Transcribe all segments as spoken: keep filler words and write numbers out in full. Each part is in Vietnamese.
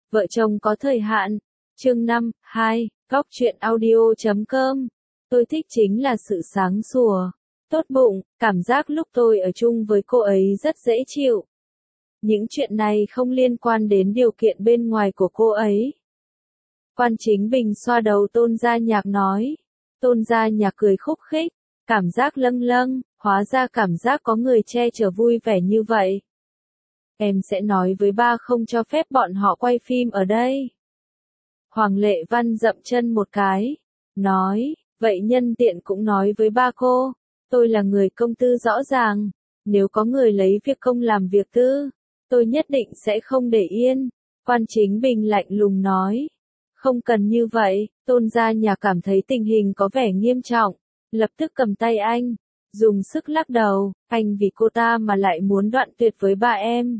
Vợ chồng có thời hạn. Chương năm, hai, góc truyện audio chấm com. Tôi thích chính là sự sáng sủa, tốt bụng, cảm giác lúc tôi ở chung với cô ấy rất dễ chịu. Những chuyện này không liên quan đến điều kiện bên ngoài của cô ấy. Quan Chính Bình xoa đầu Tôn Gia Nhạc nói. Tôn Gia Nhạc cười khúc khích, cảm giác lâng lâng, hóa ra cảm giác có người che chở vui vẻ như vậy. Em sẽ nói với ba không cho phép bọn họ quay phim ở đây. Hoàng Lệ Văn dậm chân một cái, nói, vậy nhân tiện cũng nói với ba cô, tôi là người công tư rõ ràng, nếu có người lấy việc công làm việc tư, tôi nhất định sẽ không để yên. Quan Chính Bình lạnh lùng nói, không cần như vậy. Tôn Gia Nhạc cảm thấy tình hình có vẻ nghiêm trọng, lập tức cầm tay anh, dùng sức lắc đầu, anh vì cô ta mà lại muốn đoạn tuyệt với ba em.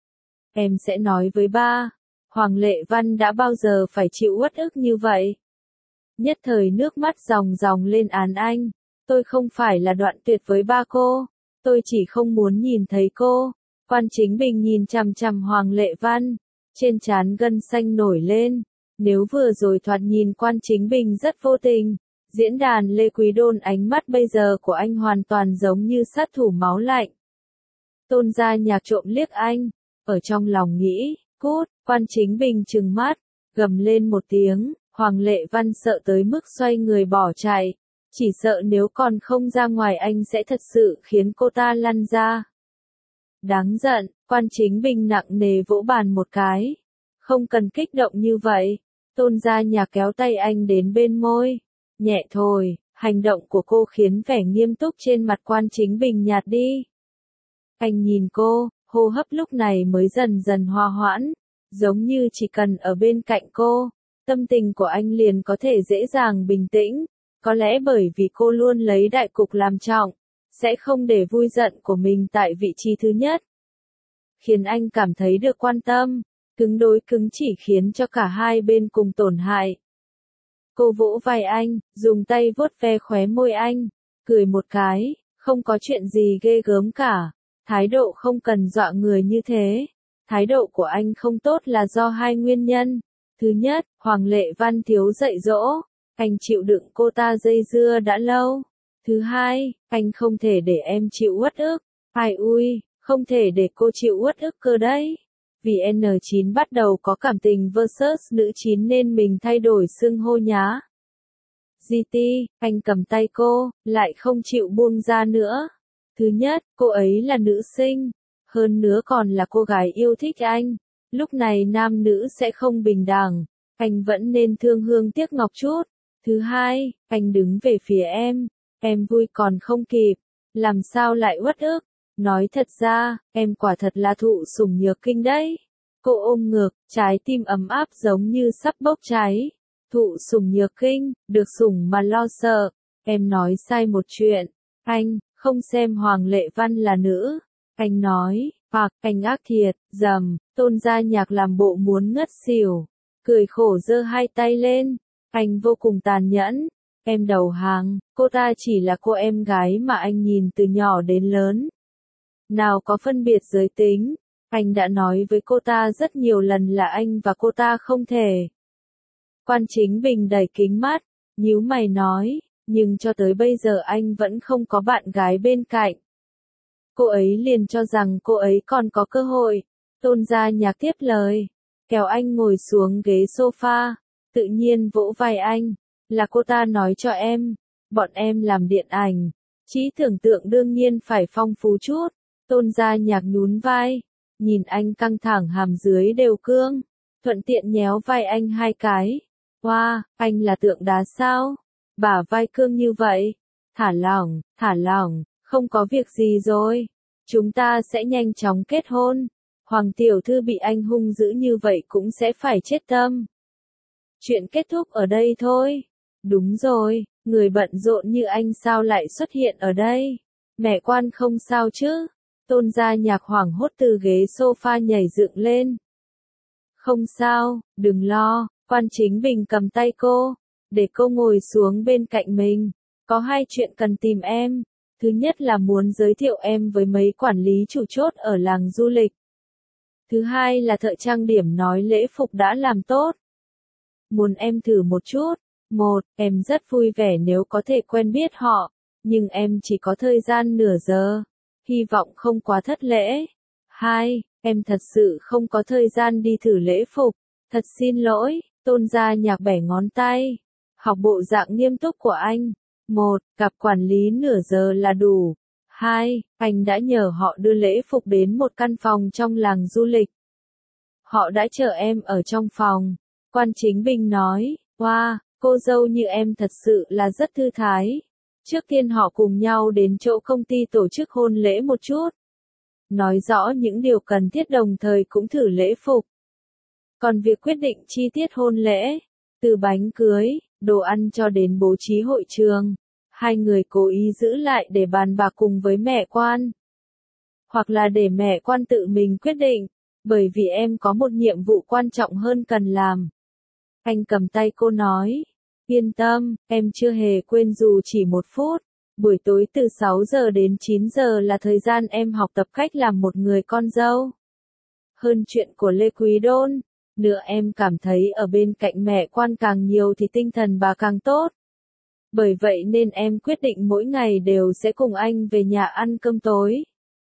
Em sẽ nói với ba. Hoàng Lệ Văn đã bao giờ phải chịu uất ức như vậy? Nhất thời nước mắt ròng ròng lên án anh. Tôi không phải là đoạn tuyệt với ba cô. Tôi chỉ không muốn nhìn thấy cô. Quan Chính Bình nhìn chằm chằm Hoàng Lệ Văn. Trên trán gân xanh nổi lên. Nếu vừa rồi thoạt nhìn Quan Chính Bình rất vô tình, diễn đàn Lê Quý Đôn ánh mắt bây giờ của anh hoàn toàn giống như sát thủ máu lạnh. Tôn Gia Nhạc trộm liếc anh, ở trong lòng nghĩ, cút. Quan Chính Bình trừng mắt, gầm lên một tiếng. Hoàng Lệ Văn sợ tới mức xoay người bỏ chạy, chỉ sợ nếu còn không ra ngoài anh sẽ thật sự khiến cô ta lăn ra. Đáng giận. Quan Chính Bình nặng nề vỗ bàn một cái. Không cần kích động như vậy. Tôn Gia Nhạc kéo tay anh đến bên môi, nhẹ thôi. Hành động của cô khiến vẻ nghiêm túc trên mặt Quan Chính Bình nhạt đi. Anh nhìn cô, hô hấp lúc này mới dần dần hòa hoãn, giống như chỉ cần ở bên cạnh cô, tâm tình của anh liền có thể dễ dàng bình tĩnh. Có lẽ bởi vì cô luôn lấy đại cục làm trọng, sẽ không để vui giận của mình tại vị trí thứ nhất, khiến anh cảm thấy được quan tâm. Cứng đối cứng chỉ khiến cho cả hai bên cùng tổn hại. Cô vỗ vai anh, dùng tay vuốt ve khóe môi anh, cười một cái, không có chuyện gì ghê gớm cả, thái độ không cần dọa người như thế. Thái độ của anh không tốt là do hai nguyên nhân. Thứ nhất, Hoàng Lệ Văn thiếu dạy dỗ, anh chịu đựng cô ta dây dưa đã lâu. Thứ hai, anh không thể để em chịu uất ức. Ai ui, không thể để cô chịu uất ức cơ đấy. Vì en chín bắt đầu có cảm tình versus nữ chín nên mình thay đổi xưng hô nhá. giê tê, anh cầm tay cô, lại không chịu buông ra nữa. Thứ nhất, cô ấy là nữ sinh, hơn nữa còn là cô gái yêu thích anh. Lúc này nam nữ sẽ không bình đẳng, anh vẫn nên thương hương tiếc ngọc chút. Thứ hai, anh đứng về phía em, em vui còn không kịp, làm sao lại uất ức. Nói thật ra, em quả thật là thụ sủng nhược kinh đấy. Cô ôm ngực, trái tim ấm áp giống như sắp bốc cháy. Thụ sủng nhược kinh, được sủng mà lo sợ. Em nói sai một chuyện. Anh, không xem Hoàng Lệ Văn là nữ. Anh nói, hoặc, anh ác thiệt, dầm. Tôn Gia Nhạc làm bộ muốn ngất xỉu. Cười khổ giơ hai tay lên. Anh vô cùng tàn nhẫn. Em đầu hàng, cô ta chỉ là cô em gái mà anh nhìn từ nhỏ đến lớn. Nào có phân biệt giới tính, anh đã nói với cô ta rất nhiều lần là anh và cô ta không thể. Quan Chính Bình đẩy kính mắt, nhíu mày nói, nhưng cho tới bây giờ anh vẫn không có bạn gái bên cạnh. Cô ấy liền cho rằng cô ấy còn có cơ hội. Tôn Gia Nhạc tiếp lời, kéo anh ngồi xuống ghế sofa, tự nhiên vỗ vai anh, là cô ta nói cho em, bọn em làm điện ảnh, trí tưởng tượng đương nhiên phải phong phú chút. Tôn Gia Nhạc nhún vai, nhìn anh căng thẳng hàm dưới đều cương, thuận tiện nhéo vai anh hai cái. Wow, anh là tượng đá sao? Bả vai cương như vậy. Thả lỏng, thả lỏng, không có việc gì rồi. Chúng ta sẽ nhanh chóng kết hôn. Hoàng tiểu thư bị anh hung dữ như vậy cũng sẽ phải chết tâm. Chuyện kết thúc ở đây thôi. Đúng rồi, người bận rộn như anh sao lại xuất hiện ở đây? Mẹ Quan không sao chứ? Tôn Gia Nhạc hoảng hốt từ ghế sofa nhảy dựng lên. Không sao, đừng lo. Quan Chính Bình cầm tay cô, để cô ngồi xuống bên cạnh mình. Có hai chuyện cần tìm em. Thứ nhất là muốn giới thiệu em với mấy quản lý chủ chốt ở làng du lịch. Thứ hai là thợ trang điểm nói lễ phục đã làm tốt. Muốn em thử một chút. Một, em rất vui vẻ nếu có thể quen biết họ, nhưng em chỉ có thời gian nửa giờ. Hy vọng không quá thất lễ. Hai, em thật sự không có thời gian đi thử lễ phục. Thật xin lỗi, Tôn Gia Nhạc bẻ ngón tay. Học bộ dạng nghiêm túc của anh. Một, gặp quản lý nửa giờ là đủ. Hai, anh đã nhờ họ đưa lễ phục đến một căn phòng trong làng du lịch. Họ đã chờ em ở trong phòng. Quan Chính Bình nói, wow, cô dâu như em thật sự là rất thư thái. Trước tiên họ cùng nhau đến chỗ công ty tổ chức hôn lễ một chút. Nói rõ những điều cần thiết đồng thời cũng thử lễ phục. Còn việc quyết định chi tiết hôn lễ, từ bánh cưới, đồ ăn cho đến bố trí hội trường, hai người cố ý giữ lại để bàn bạc cùng với mẹ quan. Hoặc là để mẹ quan tự mình quyết định, bởi vì em có một nhiệm vụ quan trọng hơn cần làm. Anh cầm tay cô nói, yên tâm, em chưa hề quên dù chỉ một phút. Buổi tối từ sáu giờ đến chín giờ là thời gian em học tập cách làm một người con dâu. Hơn chuyện của Lê Quý Đôn, nữa em cảm thấy ở bên cạnh mẹ quan càng nhiều thì tinh thần bà càng tốt. Bởi vậy nên em quyết định mỗi ngày đều sẽ cùng anh về nhà ăn cơm tối.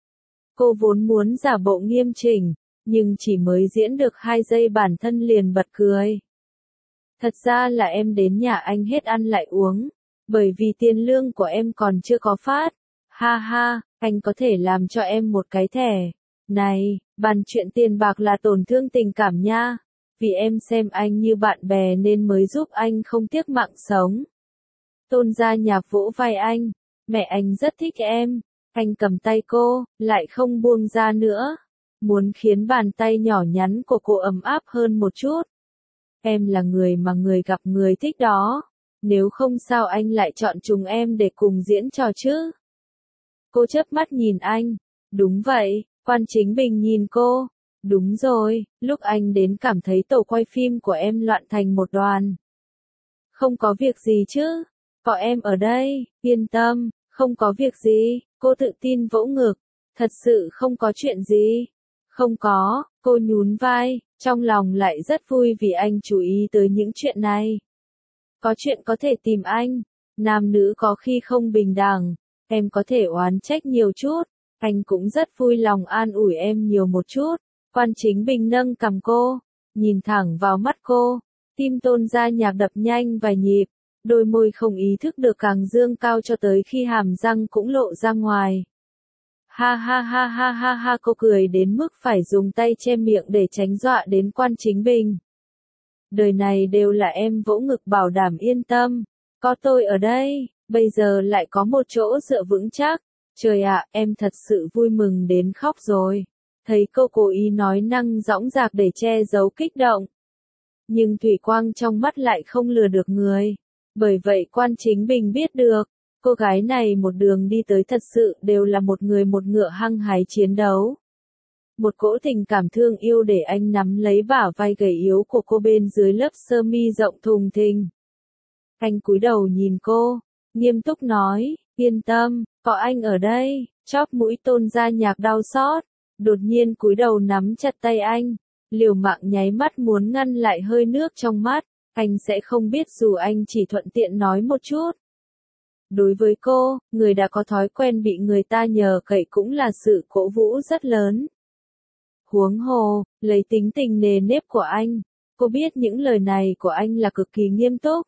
Cô vốn muốn giả bộ nghiêm chỉnh, nhưng chỉ mới diễn được hai giây bản thân liền bật cười. Thật ra là em đến nhà anh hết ăn lại uống, bởi vì tiền lương của em còn chưa có phát. Ha ha, anh có thể làm cho em một cái thẻ. Này, bàn chuyện tiền bạc là tổn thương tình cảm nha. Vì em xem anh như bạn bè nên mới giúp anh không tiếc mạng sống. Tôn Gia Nhạc vỗ vai anh. Mẹ anh rất thích em. Anh cầm tay cô, lại không buông ra nữa. Muốn khiến bàn tay nhỏ nhắn của cô ấm áp hơn một chút. Em là người mà người gặp người thích đó. Nếu không sao anh lại chọn chúng em để cùng diễn trò chứ? Cô chớp mắt nhìn anh. Đúng vậy, Quan Chính Bình nhìn cô. Đúng rồi, lúc anh đến cảm thấy tổ quay phim của em loạn thành một đoàn. Không có việc gì chứ? Có em ở đây, yên tâm, không có việc gì, cô tự tin vỗ ngực. Thật sự không có chuyện gì. Không có, cô nhún vai, trong lòng lại rất vui vì anh chú ý tới những chuyện này. Có chuyện có thể tìm anh, nam nữ có khi không bình đẳng, em có thể oán trách nhiều chút, anh cũng rất vui lòng an ủi em nhiều một chút. Quan Chính Bình nâng cằm cô, nhìn thẳng vào mắt cô, tim Tôn Gia Nhạc đập nhanh vài nhịp, đôi môi không ý thức được càng dương cao cho tới khi hàm răng cũng lộ ra ngoài. Ha ha ha ha ha ha, cô cười đến mức phải dùng tay che miệng để tránh dọa đến Quan Chính Bình. Đời này đều là em vỗ ngực bảo đảm yên tâm, có tôi ở đây, bây giờ lại có một chỗ dựa vững chắc. Trời ạ, em thật sự vui mừng đến khóc rồi. Thấy cô cố ý nói năng dõng dạc để che giấu kích động. Nhưng thủy quang trong mắt lại không lừa được người. Bởi vậy Quan Chính Bình biết được, cô gái này một đường đi tới thật sự đều là một người một ngựa hăng hái chiến đấu. Một cỗ tình cảm thương yêu để anh nắm lấy bả vai gầy yếu của cô bên dưới lớp sơ mi rộng thùng thình. Anh cúi đầu nhìn cô, nghiêm túc nói, yên tâm, có anh ở đây. Chóp mũi Tôn Gia Nhạc đau xót, đột nhiên cúi đầu nắm chặt tay anh, liều mạng nháy mắt muốn ngăn lại hơi nước trong mắt, anh sẽ không biết dù anh chỉ thuận tiện nói một chút. Đối với cô, người đã có thói quen bị người ta nhờ cậy cũng là sự cổ vũ rất lớn. Huống hồ, lấy tính tình nề nếp của anh, cô biết những lời này của anh là cực kỳ nghiêm túc.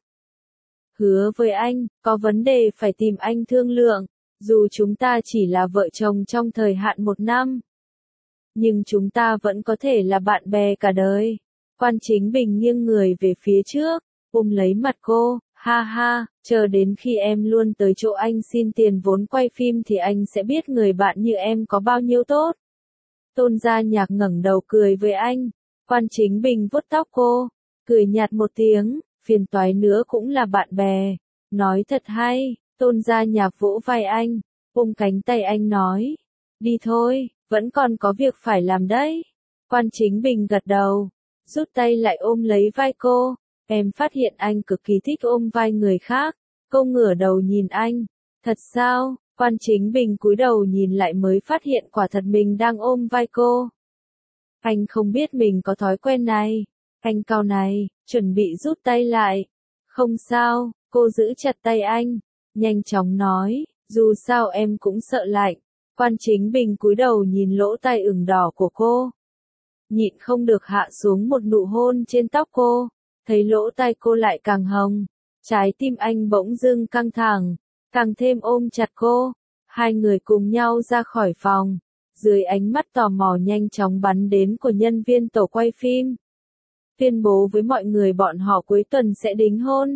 Hứa với anh, có vấn đề phải tìm anh thương lượng, dù chúng ta chỉ là vợ chồng trong thời hạn một năm. Nhưng chúng ta vẫn có thể là bạn bè cả đời. Quan Chính Bình nghiêng người về phía trước, ôm lấy mặt cô, ha ha, chờ đến khi em luôn tới chỗ anh xin tiền vốn quay phim thì anh sẽ biết người bạn như em có bao nhiêu tốt. Tôn Gia Nhạc ngẩng đầu cười với anh, Quan Chính Bình vuốt tóc cô, cười nhạt một tiếng, phiền toái nữa cũng là bạn bè. Nói thật hay, Tôn Gia Nhạc vỗ vai anh, ôm cánh tay anh nói, đi thôi, vẫn còn có việc phải làm đấy. Quan Chính Bình gật đầu, rút tay lại ôm lấy vai cô, em phát hiện anh cực kỳ thích ôm vai người khác, cô ngửa đầu nhìn anh, thật sao? Quan Chính Bình cúi đầu nhìn lại mới phát hiện quả thật mình đang ôm vai cô. Anh không biết mình có thói quen này. Anh cau này, chuẩn bị rút tay lại. Không sao, cô giữ chặt tay anh, nhanh chóng nói, dù sao em cũng sợ lạnh. Quan Chính Bình cúi đầu nhìn lỗ tai ửng đỏ của cô. Nhịn không được hạ xuống một nụ hôn trên tóc cô, thấy lỗ tai cô lại càng hồng. Trái tim anh bỗng dưng căng thẳng, càng thêm ôm chặt cô. Hai người cùng nhau ra khỏi phòng, dưới ánh mắt tò mò nhanh chóng bắn đến của nhân viên tổ quay phim. Tuyên bố với mọi người bọn họ cuối tuần sẽ đính hôn.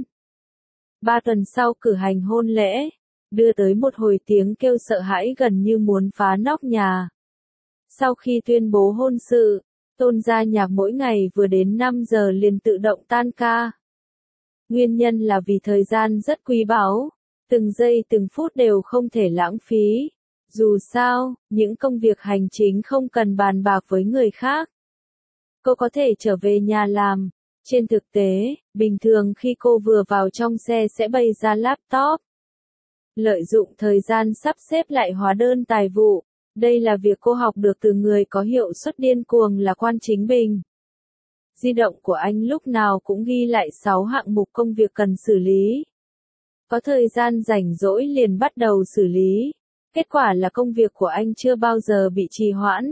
Ba tuần sau cử hành hôn lễ, đưa tới một hồi tiếng kêu sợ hãi gần như muốn phá nóc nhà. Sau khi tuyên bố hôn sự, Tôn gia nhạc mỗi ngày vừa đến năm giờ liền tự động tan ca. Nguyên nhân là vì thời gian rất quý báu, từng giây từng phút đều không thể lãng phí. Dù sao, những công việc hành chính không cần bàn bạc với người khác. Cô có thể trở về nhà làm. Trên thực tế, bình thường khi cô vừa vào trong xe sẽ bày ra laptop. Lợi dụng thời gian sắp xếp lại hóa đơn tài vụ. Đây là việc cô học được từ người có hiệu suất điên cuồng là Quan Chính Bình. Di động của anh lúc nào cũng ghi lại sáu hạng mục công việc cần xử lý. Có thời gian rảnh rỗi liền bắt đầu xử lý. Kết quả là công việc của anh chưa bao giờ bị trì hoãn.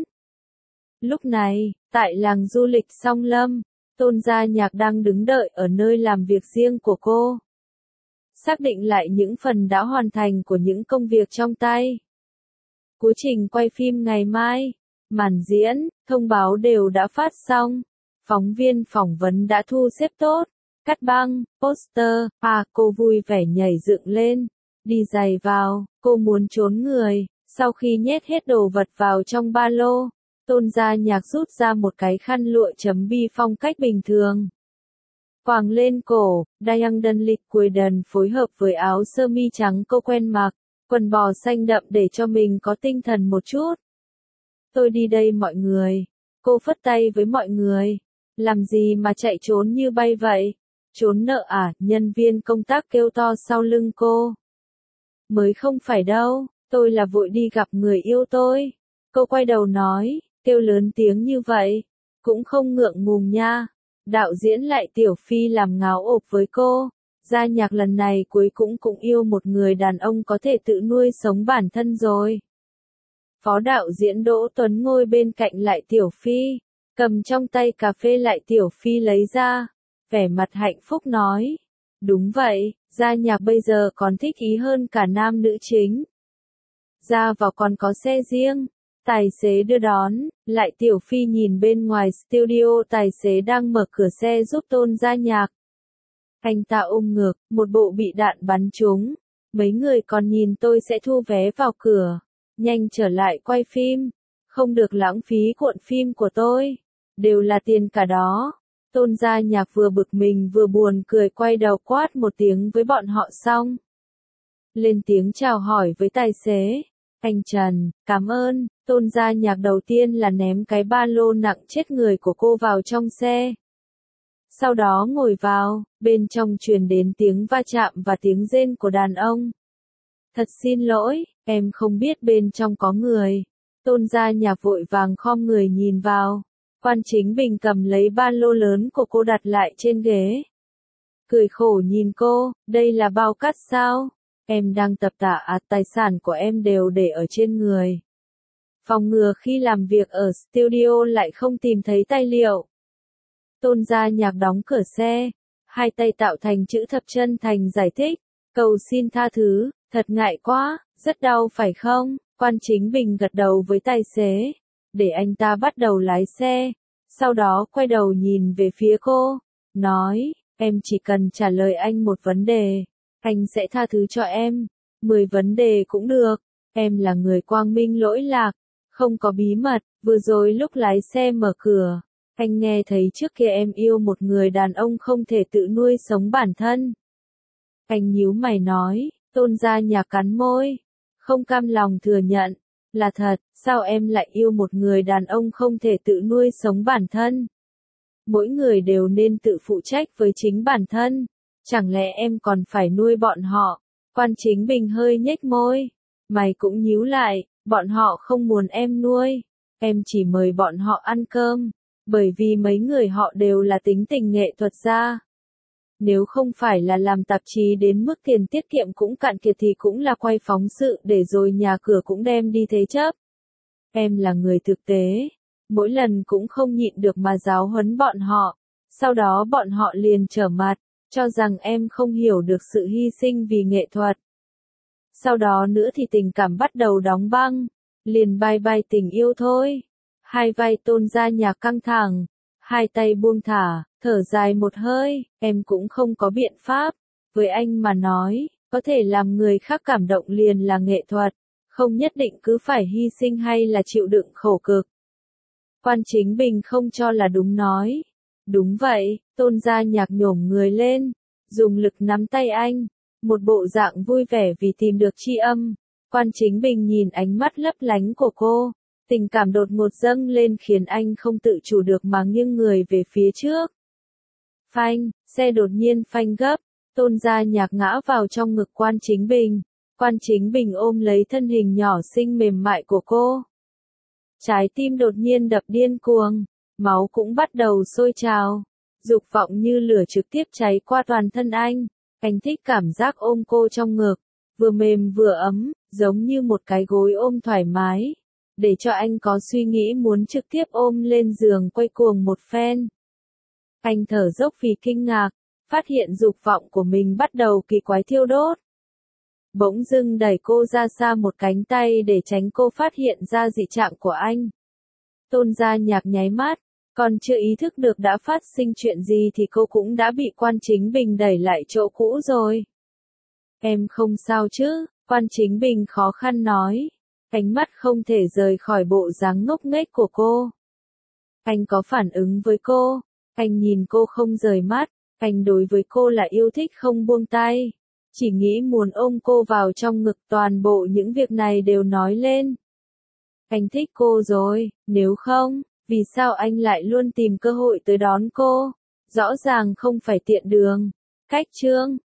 Lúc này, tại làng du lịch Song Lâm, Tôn gia nhạc đang đứng đợi ở nơi làm việc riêng của cô. Xác định lại những phần đã hoàn thành của những công việc trong tay. Quá trình quay phim ngày mai, màn diễn, thông báo đều đã phát xong. Phóng viên phỏng vấn đã thu xếp tốt. Cắt băng, poster, à cô vui vẻ nhảy dựng lên. Đi giày vào, cô muốn trốn người. Sau khi nhét hết đồ vật vào trong ba lô, Tôn gia nhạc rút ra một cái khăn lụa chấm bi phong cách bình thường. Quàng lên cổ, Diamond Liquid phối hợp với áo sơ mi trắng cô quen mặc, quần bò xanh đậm để cho mình có tinh thần một chút. Tôi đi đây mọi người. Cô phất tay với mọi người. Làm gì mà chạy trốn như bay vậy? Trốn nợ à? Nhân viên công tác kêu to sau lưng cô. Mới không phải đâu, tôi là vội đi gặp người yêu tôi. Cô quay đầu nói, kêu lớn tiếng như vậy, cũng không ngượng ngùng nha. Đạo diễn lại Tiểu Phi làm ngáo ộp với cô. Gia nhạc lần này cuối cũng cũng yêu một người đàn ông có thể tự nuôi sống bản thân rồi. Phó đạo diễn Đỗ Tuấn ngồi bên cạnh lại Tiểu Phi, cầm trong tay cà phê lại Tiểu Phi lấy ra, vẻ mặt hạnh phúc nói. Đúng vậy, gia nhạc bây giờ còn thích ý hơn cả nam nữ chính. Ra vào còn có xe riêng, tài xế đưa đón, lại Tiểu Phi nhìn bên ngoài studio tài xế đang mở cửa xe giúp Tôn gia nhạc. Anh ta ôm ngực, một bộ bị đạn bắn trúng. Mấy người còn nhìn tôi sẽ thu vé vào cửa. Nhanh trở lại quay phim. Không được lãng phí cuộn phim của tôi. Đều là tiền cả đó. Tôn gia nhạc vừa bực mình vừa buồn cười quay đầu quát một tiếng với bọn họ xong. Lên tiếng chào hỏi với tài xế. Anh Trần, cảm ơn. Tôn gia nhạc đầu tiên là ném cái ba lô nặng chết người của cô vào trong xe. Sau đó ngồi vào, bên trong truyền đến tiếng va chạm và tiếng rên của đàn ông. Thật xin lỗi, em không biết bên trong có người. Tôn gia nhạc vội vàng khom người nhìn vào. Quan Chính Bình cầm lấy ba lô lớn của cô đặt lại trên ghế. Cười khổ nhìn cô, đây là bao cát sao? Em đang tập tạ à, tài sản của em đều để ở trên người. Phòng ngừa khi làm việc ở studio lại không tìm thấy tài liệu. Tôn gia nhạc đóng cửa xe, hai tay tạo thành chữ thập chân thành giải thích, cầu xin tha thứ, thật ngại quá, rất đau phải không? Quan Chính Bình gật đầu với tài xế, để anh ta bắt đầu lái xe, sau đó quay đầu nhìn về phía cô, nói, em chỉ cần trả lời anh một vấn đề, anh sẽ tha thứ cho em, mười vấn đề cũng được, em là người quang minh lỗi lạc, không có bí mật, vừa rồi lúc lái xe mở cửa. Anh nghe thấy trước kia em yêu một người đàn ông không thể tự nuôi sống bản thân. Anh nhíu mày nói, Tôn gia nhạc cắn môi. Không cam lòng thừa nhận. Là thật, sao em lại yêu một người đàn ông không thể tự nuôi sống bản thân? Mỗi người đều nên tự phụ trách với chính bản thân. Chẳng lẽ em còn phải nuôi bọn họ? Quan Chính Bình hơi nhếch môi. Mày cũng nhíu lại, bọn họ không muốn em nuôi. Em chỉ mời bọn họ ăn cơm, bởi vì mấy người họ đều là tính tình nghệ thuật gia. Nếu không phải là làm tạp chí đến mức tiền tiết kiệm cũng cạn kiệt thì cũng là quay phóng sự để rồi nhà cửa cũng đem đi thế chấp. Em là người thực tế, mỗi lần cũng không nhịn được mà giáo huấn bọn họ, sau đó bọn họ liền trở mặt, cho rằng em không hiểu được sự hy sinh vì nghệ thuật. Sau đó nữa thì tình cảm bắt đầu đóng băng, liền bye bye tình yêu thôi. Hai vai Tôn Gia Nhạc căng thẳng, hai tay buông thả, thở dài một hơi, em cũng không có biện pháp. Với anh mà nói, có thể làm người khác cảm động liền là nghệ thuật, không nhất định cứ phải hy sinh hay là chịu đựng khổ cực. Quan Chính Bình không cho là đúng nói. Đúng vậy, Tôn Gia Nhạc nhổm người lên, dùng lực nắm tay anh, một bộ dạng vui vẻ vì tìm được tri âm. Quan Chính Bình nhìn ánh mắt lấp lánh của cô, tình cảm đột ngột dâng lên khiến anh không tự chủ được mà nghiêng người về phía trước. Phanh, xe đột nhiên phanh gấp, Tôn Gia Nhạc ngã vào trong ngực Quan Chính Bình. Quan Chính Bình ôm lấy thân hình nhỏ xinh mềm mại của cô. Trái tim đột nhiên đập điên cuồng, máu cũng bắt đầu sôi trào, dục vọng như lửa trực tiếp cháy qua toàn thân anh. Anh thích cảm giác ôm cô trong ngực, vừa mềm vừa ấm, giống như một cái gối ôm thoải mái, để cho anh có suy nghĩ muốn trực tiếp ôm lên giường quay cuồng một phen. Anh thở dốc vì kinh ngạc, phát hiện dục vọng của mình bắt đầu kỳ quái thiêu đốt. Bỗng dưng đẩy cô ra xa một cánh tay để tránh cô phát hiện ra dị trạng của anh. Tôn Gia Nhạc nháy mắt, còn chưa ý thức được đã phát sinh chuyện gì thì cô cũng đã bị Quan Chính Bình đẩy lại chỗ cũ rồi. Em không sao chứ? Quan Chính Bình khó khăn nói, ánh mắt không thể rời khỏi bộ dáng ngốc nghếch của cô. Anh có phản ứng với cô, anh nhìn cô không rời mắt, anh đối với cô là yêu thích không buông tay, chỉ nghĩ muốn ôm cô vào trong ngực, toàn bộ những việc này đều nói lên. Anh thích cô rồi, nếu không, vì sao anh lại luôn tìm cơ hội tới đón cô? Rõ ràng không phải tiện đường. Cách chương